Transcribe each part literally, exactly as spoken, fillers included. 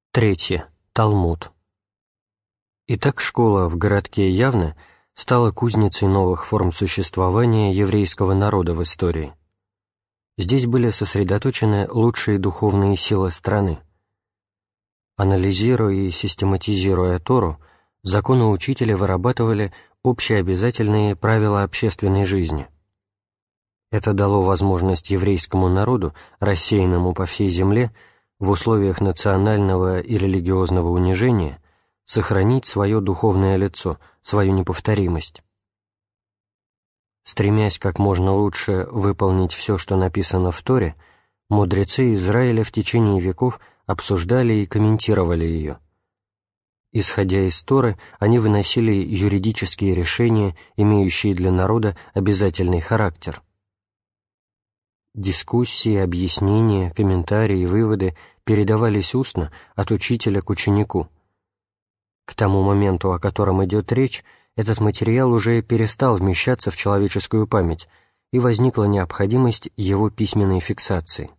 Третье. Талмуд. Итак, школа в городке Явне стала кузницей новых форм существования еврейского народа в истории. Здесь были сосредоточены лучшие духовные силы страны. Анализируя и систематизируя Тору, законоучители вырабатывали общеобязательные правила общественной жизни. Это дало возможность еврейскому народу, рассеянному по всей земле, в условиях национального и религиозного унижения, сохранить свое духовное лицо, свою неповторимость. Стремясь как можно лучше выполнить все, что написано в Торе, мудрецы Израиля в течение веков обсуждали и комментировали ее. Исходя из Торы, они выносили юридические решения, имеющие для народа обязательный характер. Дискуссии, объяснения, комментарии и выводы передавались устно от учителя к ученику. К тому моменту, о котором идет речь, этот материал уже перестал вмещаться в человеческую память, и возникла необходимость его письменной фиксации.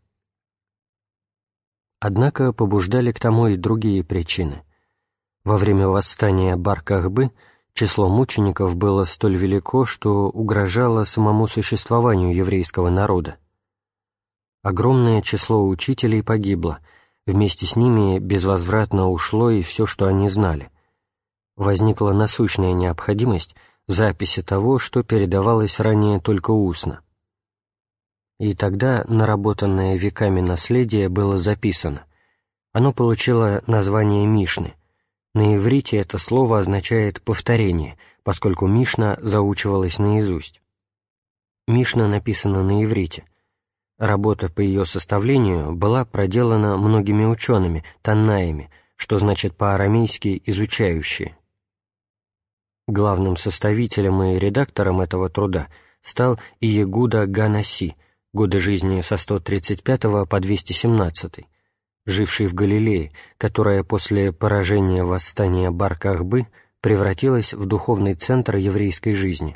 Однако побуждали к тому и другие причины. Во время восстания Бар-Кохбы число мучеников было столь велико, что угрожало самому существованию еврейского народа. Огромное число учителей погибло, вместе с ними безвозвратно ушло и все, что они знали. Возникла насущная необходимость записи того, что передавалось ранее только устно. И тогда наработанное веками наследие было записано. Оно получило название Мишны. На иврите это слово означает «повторение», поскольку Мишна заучивалась наизусть. Мишна написана на иврите. Работа по ее составлению была проделана многими учеными, таннаями, что значит по-арамейски «изучающие». Главным составителем и редактором этого труда стал Иегуда Га-Наси, годы жизни со сто тридцать пятого по двести семнадцатый, живший в Галилее, которая после поражения восстания Бар-Кохбы превратилась в духовный центр еврейской жизни.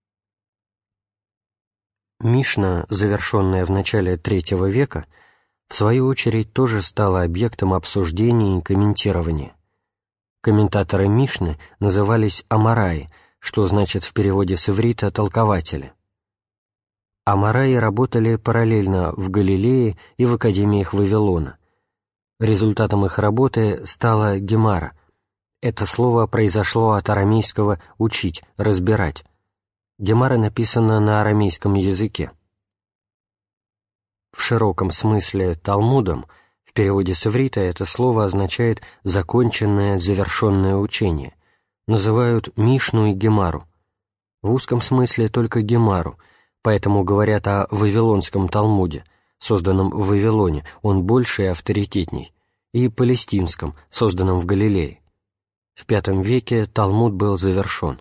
Мишна, завершенная в начале третьего века, в свою очередь тоже стала объектом обсуждения и комментирования. Комментаторы Мишны назывались амараи, что значит в переводе с иврита «толкователи». Амараи работали параллельно в Галилее и в академиях Вавилона. Результатом их работы стала гемара. Это слово произошло от арамейского «учить», «разбирать». Гемара написана на арамейском языке. В широком смысле Талмудом, в переводе с иврита это слово означает «законченное, завершенное учение», называют Мишну и Гемару. В узком смысле только Гемару, поэтому говорят о Вавилонском Талмуде, созданном в Вавилоне, он больше и авторитетней, и Палестинском, созданном в Галилее. В пятом веке Талмуд был завершен.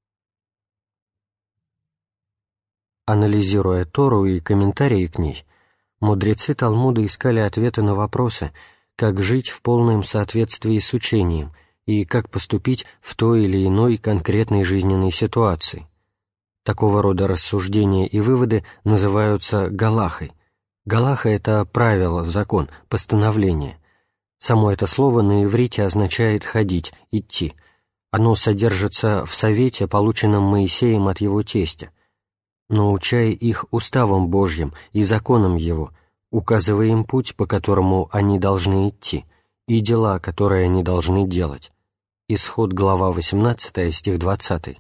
Анализируя Тору и комментарии к ней, мудрецы Талмуда искали ответы на вопросы, как жить в полном соответствии с учением и как поступить в той или иной конкретной жизненной ситуации. Такого рода рассуждения и выводы называются галахой. Галаха — это правило, закон, постановление. Само это слово на иврите означает «ходить», «идти». Оно содержится в совете, полученном Моисеем от его тестя. Научай их уставам Божьим и законам Его, указывая им путь, по которому они должны идти, и дела, которые они должны делать. Исход, глава восемнадцатая, стих двадцатый.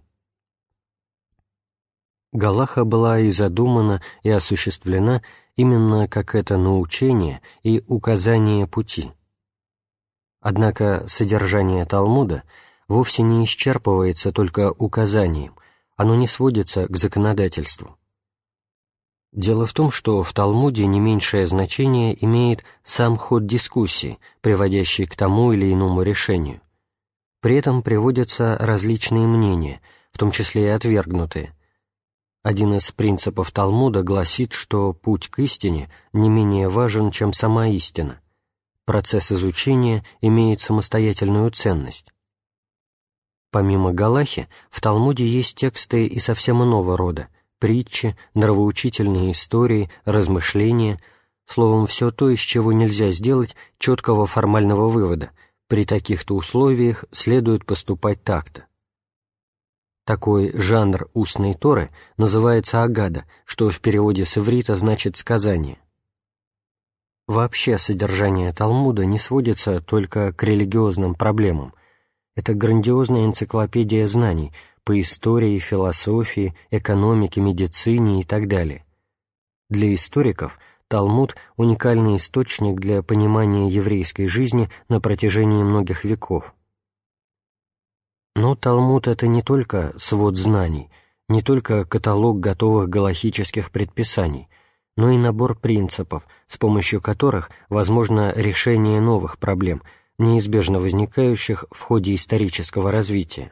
Галаха была и задумана, и осуществлена именно как это научение и указание пути. Однако содержание Талмуда вовсе не исчерпывается только указанием, оно не сводится к законодательству. Дело в том, что в Талмуде не меньшее значение имеет сам ход дискуссии, приводящий к тому или иному решению. При этом приводятся различные мнения, в том числе и отвергнутые. Один из принципов Талмуда гласит, что путь к истине не менее важен, чем сама истина. Процесс изучения имеет самостоятельную ценность. Помимо галахи, в Талмуде есть тексты и совсем иного рода, притчи, нравоучительные истории, размышления, словом, все то, из чего нельзя сделать четкого формального вывода: при таких-то условиях следует поступать так-то. Такой жанр устной Торы называется агада, что в переводе с иврита значит «сказание». Вообще содержание Талмуда не сводится только к религиозным проблемам. Это грандиозная энциклопедия знаний по истории, философии, экономике, медицине и так далее. Для историков Талмуд – уникальный источник для понимания еврейской жизни на протяжении многих веков. Но Талмуд – это не только свод знаний, не только каталог готовых галахических предписаний, но и набор принципов, с помощью которых возможно решение новых проблем, неизбежно возникающих в ходе исторического развития.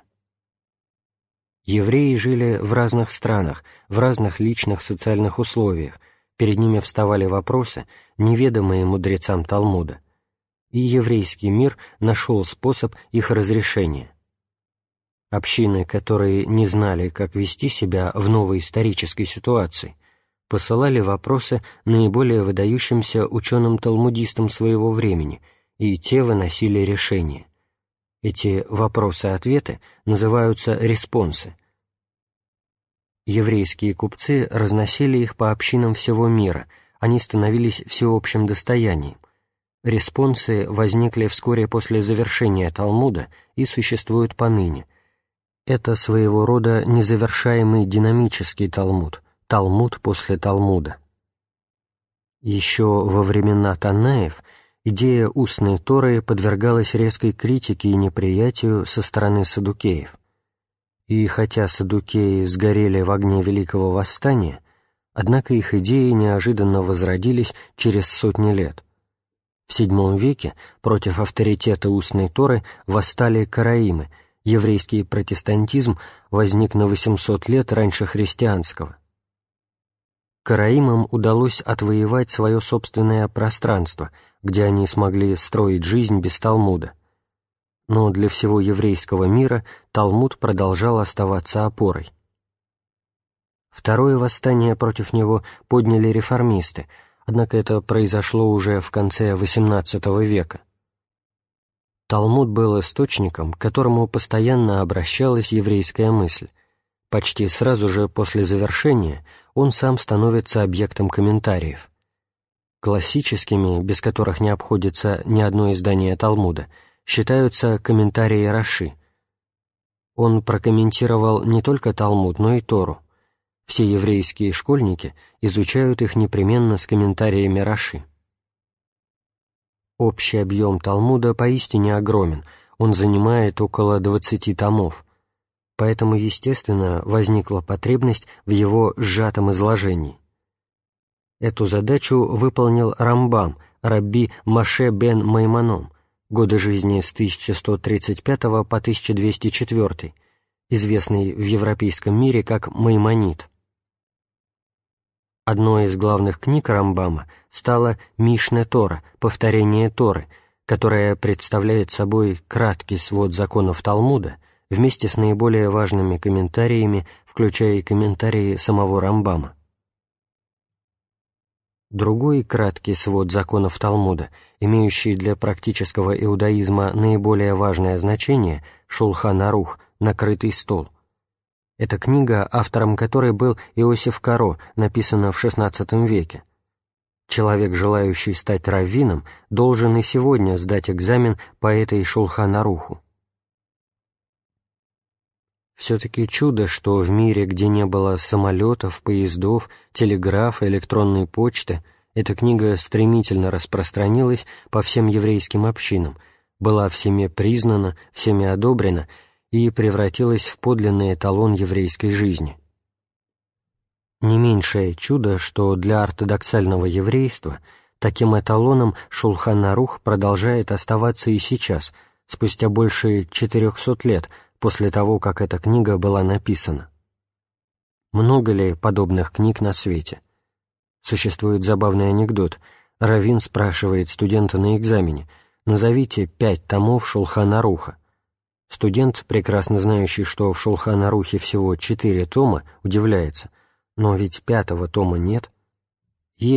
Евреи жили в разных странах, в разных личных социальных условиях, перед ними вставали вопросы, неведомые мудрецам Талмуда, и еврейский мир нашел способ их разрешения. Общины, которые не знали, как вести себя в новой исторической ситуации, посылали вопросы наиболее выдающимся ученым-талмудистам своего времени, и те выносили решения. Эти вопросы-ответы называются респонсы. Еврейские купцы разносили их по общинам всего мира, они становились всеобщим достоянием. Респонсы возникли вскоре после завершения Талмуда и существуют поныне. Это своего рода незавершаемый динамический Талмуд, Талмуд после Талмуда. Еще во времена Таннаев идея устной Торы подвергалась резкой критике и неприятию со стороны саддукеев. И хотя саддукеи сгорели в огне Великого Восстания, однако их идеи неожиданно возродились через сотни лет. В седьмом веке против авторитета устной Торы восстали караимы, еврейский протестантизм возник на восемьсот лет раньше христианского. Караимам удалось отвоевать свое собственное пространство, где они смогли строить жизнь без Талмуда. Но для всего еврейского мира Талмуд продолжал оставаться опорой. Второе восстание против него подняли реформисты, однако это произошло уже в конце восемнадцатого века. Талмуд был источником, к которому постоянно обращалась еврейская мысль. Почти сразу же после завершения он сам становится объектом комментариев. Классическими, без которых не обходится ни одно издание Талмуда, считаются комментарии Раши. Он прокомментировал не только Талмуд, но и Тору. Все еврейские школьники изучают их непременно с комментариями Раши. Общий объем Талмуда поистине огромен, он занимает около двадцати томов, поэтому, естественно, возникла потребность в его сжатом изложении. Эту задачу выполнил Рамбам, рабби Моше бен Маймоном, годы жизни с тысяча сто тридцать пятого по тысяча двести четвёртый, известный в европейском мире как Маймонид. Одной из главных книг Рамбама стала Мишне Тора, повторение Торы, которая представляет собой краткий свод законов Талмуда вместе с наиболее важными комментариями, включая и комментарии самого Рамбама. Другой краткий свод законов Талмуда, имеющий для практического иудаизма наиболее важное значение, Шулхан Арух, накрытый стол. Эта книга, автором которой был Иосиф Каро, написана в шестнадцатом веке. Человек, желающий стать раввином, должен и сегодня сдать экзамен по этой Шулхан Аруху. Все-таки чудо, что в мире, где не было самолетов, поездов, телеграфа, электронной почты, эта книга стремительно распространилась по всем еврейским общинам, была всеми признана, всеми одобрена и превратилась в подлинный эталон еврейской жизни. Не меньшее чудо, что для ортодоксального еврейства таким эталоном Шулхан Арух продолжает оставаться и сейчас, спустя больше четырехсот лет после того, как эта книга была написана. Много ли подобных книг на свете? Существует забавный анекдот. Раввин спрашивает студента на экзамене: «Назовите пять томов Шулхан Аруха». Студент, прекрасно знающий, что в Шулхан Арухе всего четыре тома, удивляется: «Но ведь пятого тома нет». «Есть,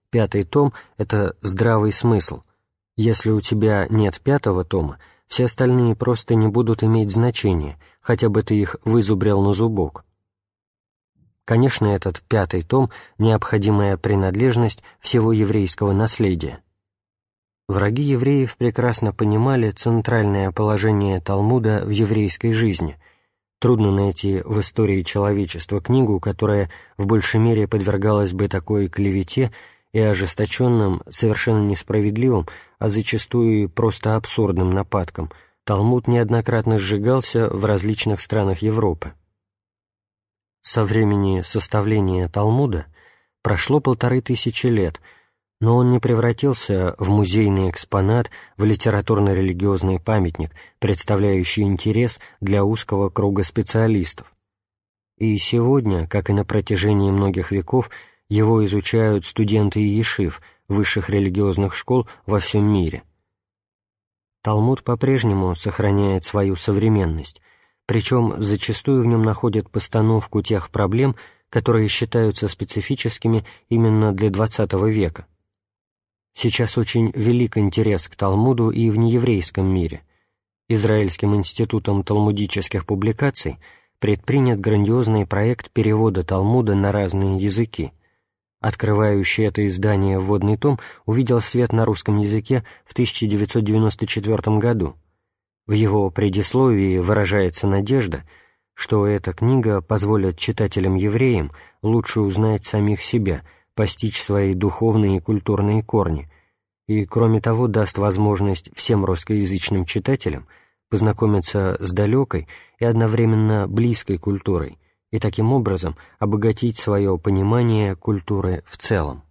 Пятый том — это здравый смысл. Если у тебя нет пятого тома, все остальные просто не будут иметь значения, хотя бы ты их вызубрил на зубок. Конечно, этот пятый том — необходимая принадлежность всего еврейского наследия. Враги евреев прекрасно понимали центральное положение Талмуда в еврейской жизни. Трудно найти в истории человечества книгу, которая в большей мере подвергалась бы такой клевете и ожесточенным, совершенно несправедливым, а зачастую и просто абсурдным нападкам. Талмуд неоднократно сжигался в различных странах Европы. Со времени составления Талмуда прошло полторы тысячи лет, но он не превратился в музейный экспонат, в литературно-религиозный памятник, представляющий интерес для узкого круга специалистов. И сегодня, как и на протяжении многих веков, его изучают студенты ешив, высших религиозных школ во всем мире. Талмуд по-прежнему сохраняет свою современность, причем зачастую в нем находят постановку тех проблем, которые считаются специфическими именно для двадцатого века. Сейчас очень велик интерес к Талмуду и в нееврейском мире. Израильским институтом талмудических публикаций предпринят грандиозный проект перевода Талмуда на разные языки. Открывающий это издание «Вводный том» увидел свет на русском языке в тысяча девятьсот девяносто четвёртом году. В его предисловии выражается надежда, что эта книга позволит читателям-евреям лучше узнать самих себя, постичь свои духовные и культурные корни, и, кроме того, даст возможность всем русскоязычным читателям познакомиться с далекой и одновременно близкой культурой и таким образом обогатить свое понимание культуры в целом.